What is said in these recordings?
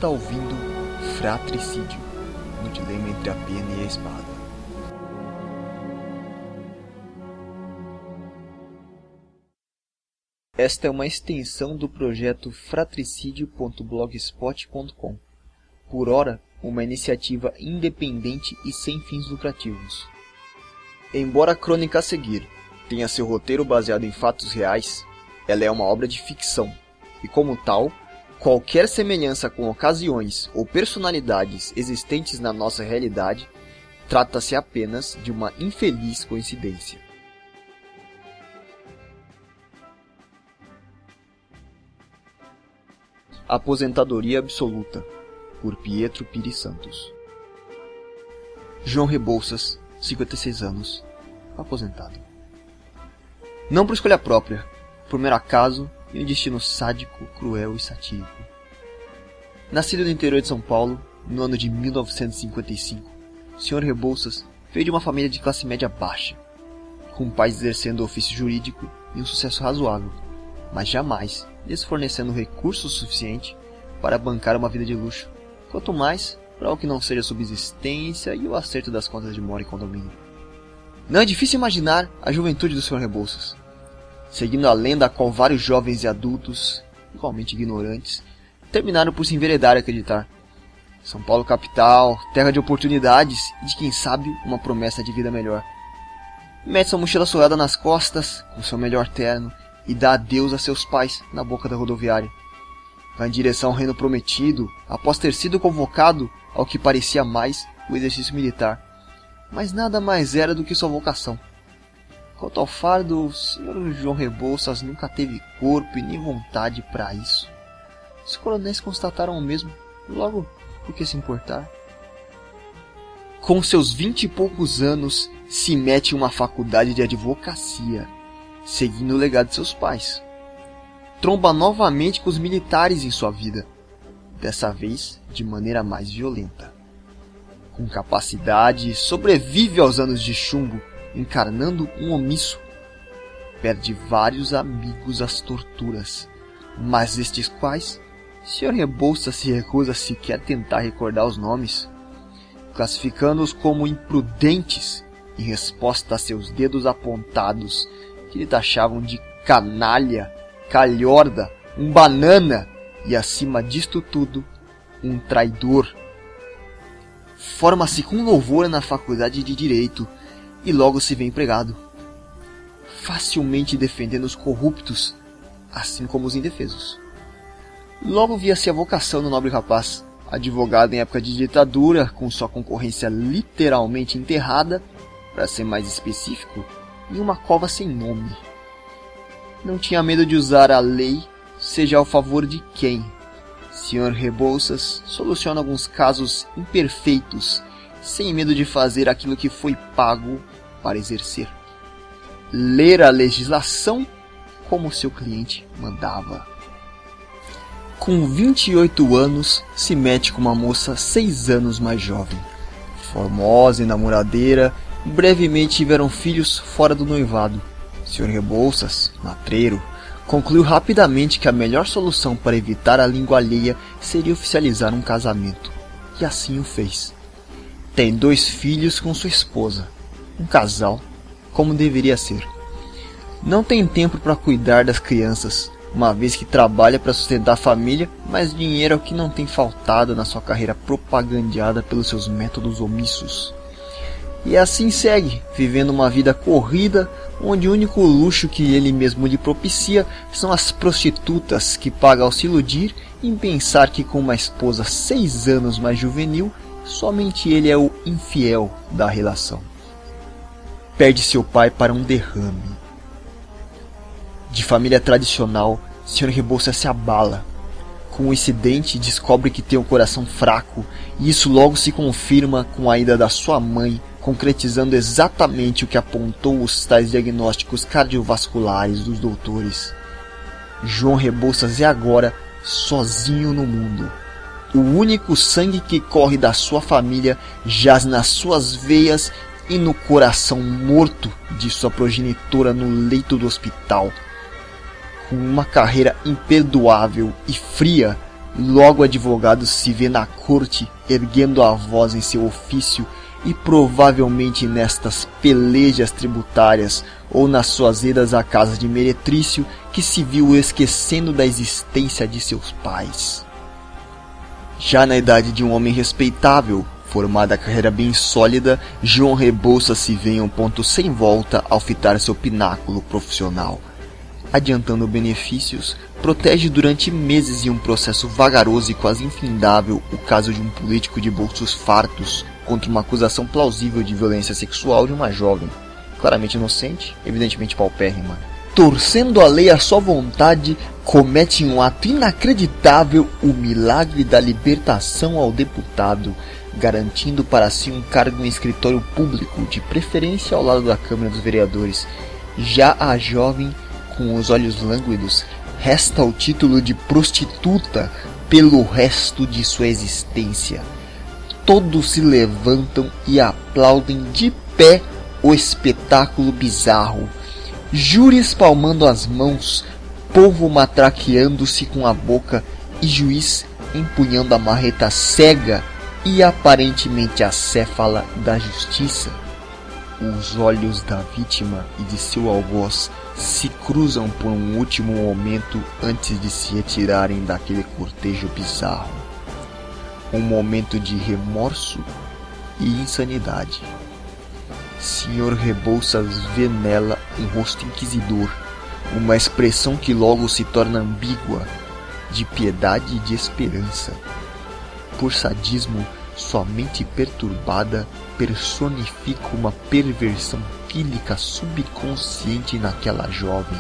está ouvindo Fratricídio, no dilema entre a pena e a espada. Esta é uma extensão do projeto fratricídio.blogspot.com. Por ora, uma iniciativa independente e sem fins lucrativos. Embora a crônica a seguir tenha seu roteiro baseado em fatos reais, ela é uma obra de ficção, e como tal, qualquer semelhança com ocasiões ou personalidades existentes na nossa realidade trata-se apenas de uma infeliz coincidência. Aposentadoria Absoluta, por Pietro Pires Santos. João Rebouças, 56 anos, aposentado. Não por escolha própria, por mero acaso e um destino sádico, cruel e satírico. Nascido no interior de São Paulo, no ano de 1955, o Sr. Rebouças veio de uma família de classe média baixa, com pais exercendo ofício jurídico e um sucesso razoável, mas jamais lhes fornecendo recurso suficiente para bancar uma vida de luxo, quanto mais para o que não seja subsistência e o acerto das contas de mora e condomínio. Não é difícil imaginar a juventude do Sr. Rebouças, seguindo a lenda a qual vários jovens e adultos, igualmente ignorantes, terminaram por se enveredar e acreditar. São Paulo capital, terra de oportunidades e de quem sabe uma promessa de vida melhor. Mete sua mochila suada nas costas, com seu melhor terno, e dá adeus a seus pais na boca da rodoviária. Vai em direção ao reino prometido, após ter sido convocado ao que parecia mais o exercício militar. Mas nada mais era do que sua vocação. Quanto ao fardo, o Sr. João Rebouças nunca teve corpo e nem vontade para isso. Os coronéis constataram o mesmo, logo, por que se importar? Com seus 20 e poucos anos, se mete em uma faculdade de advocacia, seguindo o legado de seus pais. Tromba novamente com os militares em sua vida, dessa vez de maneira mais violenta. Com capacidade, sobrevive aos anos de chumbo, encarnando um omisso. Perde vários amigos às torturas, mas estes quais, Sr. Rebouças se recusa a sequer tentar recordar os nomes, classificando-os como imprudentes em resposta a seus dedos apontados, que lhe taxavam de canalha, calhorda, um banana e, acima disto tudo, um traidor. Forma-se com louvor na faculdade de Direito e logo se vê empregado, facilmente defendendo os corruptos, assim como os indefesos. Logo via-se a vocação do nobre rapaz, advogado em época de ditadura, com sua concorrência literalmente enterrada, para ser mais específico, em uma cova sem nome. Não tinha medo de usar a lei, seja ao favor de quem. Sr. Rebouças soluciona alguns casos imperfeitos, sem medo de fazer aquilo que foi pago para exercer. Ler a legislação como seu cliente mandava. Com 28 anos, se mete com uma moça 6 anos mais jovem. Formosa e namoradeira, brevemente tiveram filhos fora do noivado. Sr. Rebouças, matreiro, concluiu rapidamente que a melhor solução para evitar a língua alheia seria oficializar um casamento. E assim o fez. Tem 2 filhos com sua esposa. Um casal, como deveria ser. Não tem tempo para cuidar das crianças, uma vez que trabalha para sustentar a família, mas dinheiro é o que não tem faltado na sua carreira propagandeada pelos seus métodos omissos. E assim segue, vivendo uma vida corrida, onde o único luxo que ele mesmo lhe propicia são as prostitutas que paga ao se iludir em pensar que com uma esposa 6 anos mais juvenil, somente ele é o infiel da relação. Perde seu pai para um derrame. De família tradicional, Sr. Rebouças se abala. Com o incidente, descobre que tem um coração fraco, e isso logo se confirma com a ida da sua mãe, concretizando exatamente o que apontou os tais diagnósticos cardiovasculares dos doutores. João Rebouças é agora sozinho no mundo. O único sangue que corre da sua família jaz nas suas veias e no coração morto de sua progenitora no leito do hospital. Com uma carreira imperdoável e fria, Logo o advogado se vê na corte, erguendo a voz em seu ofício, e provavelmente nestas pelejas tributárias, ou nas suas idas à casa de meretrício, que se viu esquecendo da existência de seus pais. Já na idade de um homem respeitável, formada a carreira bem sólida, João Rebouças se vê em um ponto sem volta ao fitar seu pináculo profissional. Adiantando benefícios, protege durante meses em um processo vagaroso e quase infindável o caso de um político de bolsos fartos contra uma acusação plausível de violência sexual de uma jovem, claramente inocente, evidentemente paupérrima. Torcendo a lei à sua vontade, comete um ato inacreditável, o milagre da libertação ao deputado, garantindo para si um cargo em escritório público, de preferência ao lado da Câmara dos Vereadores. Já a jovem, com os olhos lânguidos, resta o título de prostituta pelo resto de sua existência. Todos se levantam e aplaudem de pé o espetáculo bizarro. Júris palmando as mãos, povo matraqueando-se com a boca e juiz empunhando a marreta cega e aparentemente acéfala da justiça. Os olhos da vítima e de seu algoz se cruzam por um último momento antes de se retirarem daquele cortejo bizarro. Um momento de remorso e insanidade. Senhor Rebouças vê nela um rosto inquisidor, uma expressão que logo se torna ambígua, de piedade e de esperança. Por sadismo, sua mente perturbada personifica uma perversão pílica subconsciente naquela jovem.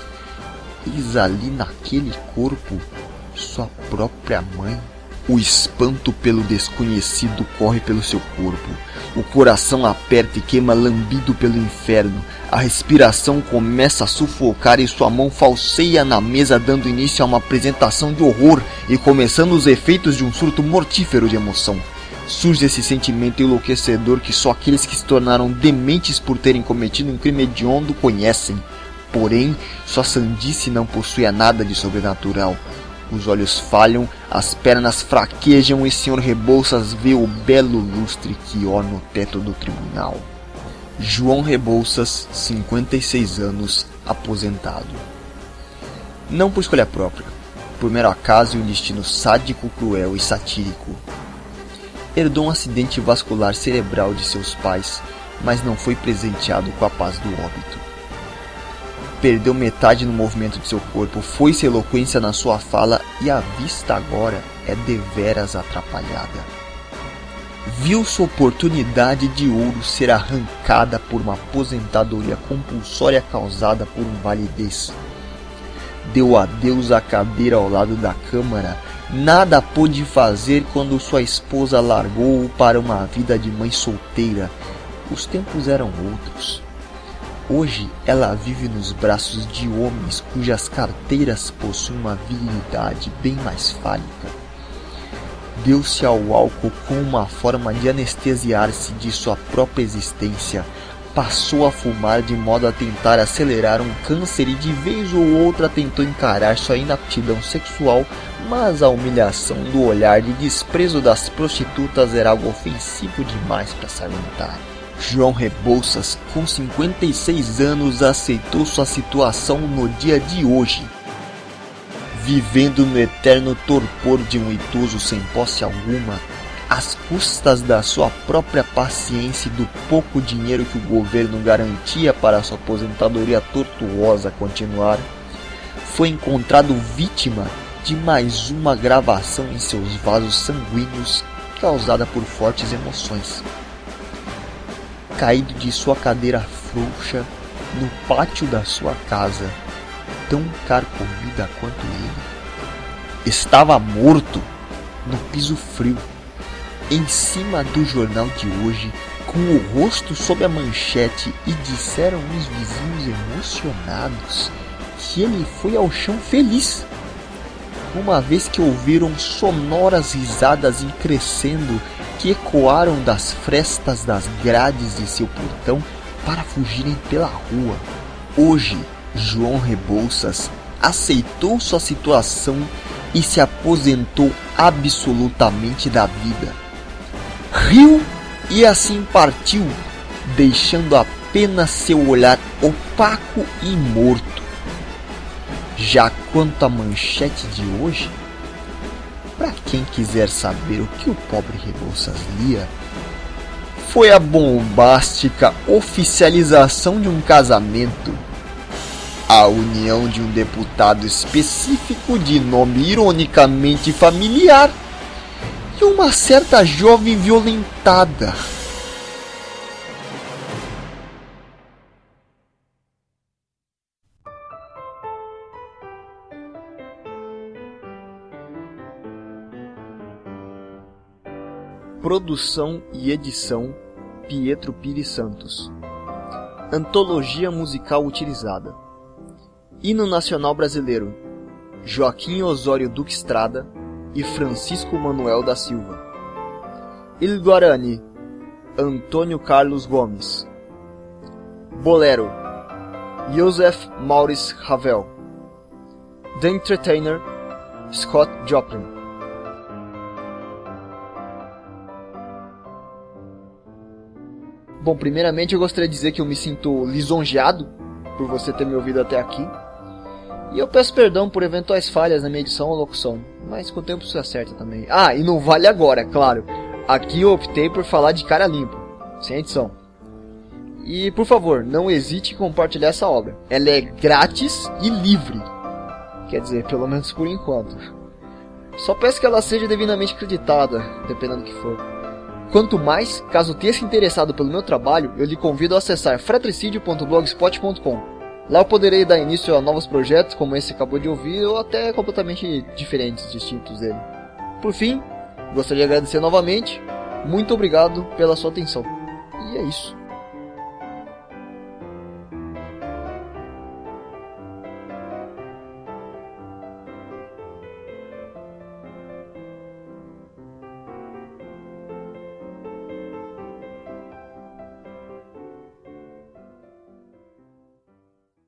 Eis ali naquele corpo sua própria mãe. O espanto pelo desconhecido corre pelo seu corpo. O coração aperta e queima lambido pelo inferno. A respiração começa a sufocar e sua mão falseia na mesa, dando início a uma apresentação de horror e começando os efeitos de um surto mortífero de emoção. Surge esse sentimento enlouquecedor que só aqueles que se tornaram dementes por terem cometido um crime hediondo conhecem. Porém, sua sandice não possui nada de sobrenatural. Os olhos falham, as pernas fraquejam e Sr. Rebouças vê o belo lustre que orna no teto do tribunal. João Rebouças, 56 anos, aposentado. Não por escolha própria, por mero acaso e um destino sádico, cruel e satírico. Herdou um acidente vascular cerebral de seus pais, mas não foi presenteado com a paz do óbito. Perdeu metade no movimento de seu corpo, foi-se eloquência na sua fala e a vista agora é deveras atrapalhada. Viu sua oportunidade de ouro ser arrancada por uma aposentadoria compulsória causada por invalidez. Deu adeus à cadeira ao lado da câmara, nada pôde fazer quando sua esposa largou-o para uma vida de mãe solteira. Os tempos eram outros. Hoje ela vive nos braços de homens cujas carteiras possuem uma virilidade bem mais fálica. Deu-se ao álcool como uma forma de anestesiar-se de sua própria existência. Passou a fumar de modo a tentar acelerar um câncer e de vez ou outra tentou encarar sua inaptidão sexual, mas a humilhação do olhar de desprezo das prostitutas era algo ofensivo demais para se aguentar. João Rebouças, com 56 anos, aceitou sua situação no dia de hoje, vivendo no eterno torpor de um idoso sem posse alguma, às custas da sua própria paciência e do pouco dinheiro que o governo garantia para sua aposentadoria tortuosa continuar. Foi encontrado vítima de mais uma gravação em seus vasos sanguíneos causada por fortes emoções. Caído de sua cadeira frouxa no pátio da sua casa, tão carcomida quanto ele. Estava morto no piso frio, em cima do jornal de hoje, com o rosto sob a manchete, e disseram os vizinhos emocionados que ele foi ao chão feliz, uma vez que ouviram sonoras risadas em crescendo que ecoaram das frestas das grades de seu portão para fugirem pela rua. Hoje, João Rebouças aceitou sua situação e se aposentou absolutamente da vida. Riu e assim partiu, deixando apenas seu olhar opaco e morto. Já quanto à manchete de hoje, para quem quiser saber o que o pobre Rebouças lia, foi a bombástica oficialização de um casamento, a união de um deputado específico de nome ironicamente familiar e uma certa jovem violentada. Produção e edição Pietro Pires Santos. Antologia musical utilizada: Hino Nacional Brasileiro, Joaquim Osório Duque Estrada e Francisco Manuel da Silva. Il Guarani, Antônio Carlos Gomes. Bolero, Joseph Maurice Ravel. The Entertainer, Scott Joplin. Bom, primeiramente eu gostaria de dizer que eu me sinto lisonjeado por você ter me ouvido até aqui. E eu peço perdão por eventuais falhas na minha edição ou locução, mas com o tempo isso acerta também. Ah, e não vale agora, é claro. Aqui eu optei por falar de cara limpa, sem edição. E por favor, não hesite em compartilhar essa obra. Ela é grátis e livre. Quer dizer, pelo menos por enquanto. Só peço que ela seja devidamente creditada, dependendo do que for. Quanto mais, caso tenha se interessado pelo meu trabalho, eu lhe convido a acessar fratricidio.blogspot.com. Lá eu poderei dar início a novos projetos, como esse que acabou de ouvir, ou até completamente diferentes, distintos dele. Por fim, gostaria de agradecer novamente. Muito obrigado pela sua atenção. E é isso.